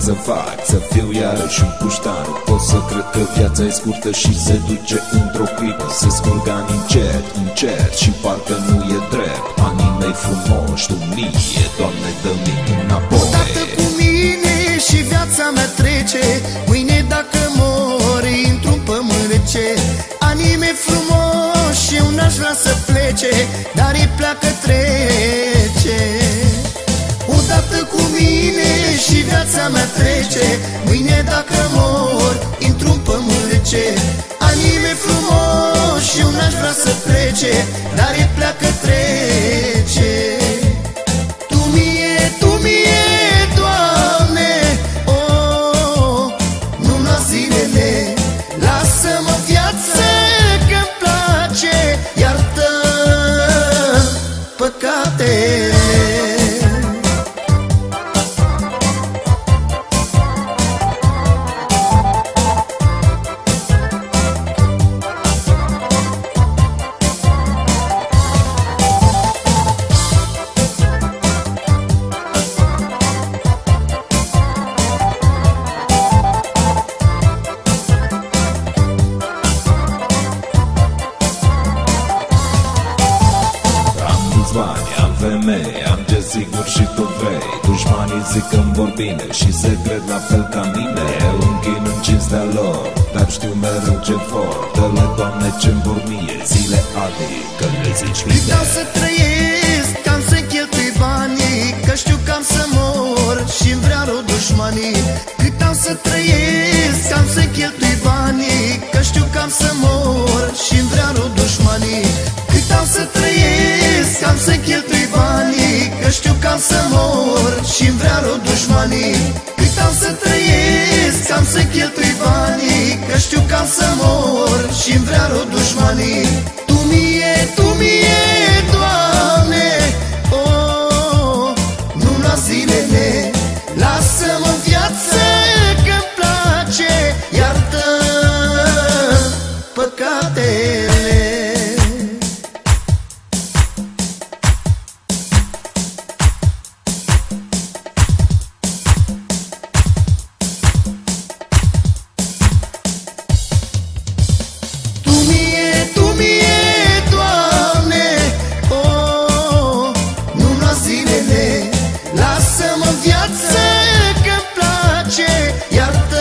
să fac? Să fiu iarăși un puștan? Pot să cred că viața e scurtă și se duce într-o clipă. Se scurg ani încet, încet și parcă nu e drept. Anii mei frumoși, tu mie, Doamne, dă-mi înapoi. Odată cu mine și viața mea trece, mâine dacă mor intru-n pământ rece. Anii mei frumoși și eu n-aș vrea să plece, dar ei pleacă trece. Odată cu mine și viața mea trece, mâine dacă mor intru-n pământ rece. Anii mei frumoși și eu n-aș vrea să plece, dar ei pleacă trece. Tu mie, Doamne, oh, nu-mi lua zilele, lasă-mă în viață că-mi place, iartă păcatele. Am femei, am ce sigur și tu vrei. Dușmanii zic că-mi vor bine și se cred la fel ca mine. Eu închin în cinstea lor, dar știu mereu ce vor. Dă-le, Doamne, ce-mi vor mie zile albi, că le zici bine. Vreau să trăiesc, cam să cheltui banii, că știu că am să mor și-mi vrea rău dușmanii. Cât am să trăiesc, cam să cheltui banii, că știu că am să mor și-mi vrea rău dușmanii. Cât am să trăiesc, cam să cheltui banii, că știu că am să mor și-mi vrea rău dușmanii. Cât am să trăiesc, cam să cheltui banii, că știu că am să mor și-mi vrea rău dușmanii. Tu mie, Doamne, oh, nu-mi lua zilele, lasă-mă în viață că-mi place, iartă păcatele. Lasă-mă în viață că-mi place, iartă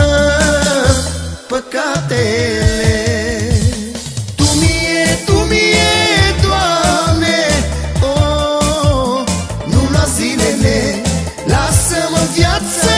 păcatele. Tu mie, Doamne, oh, nu-mi lua zilele, lasă-mă în viață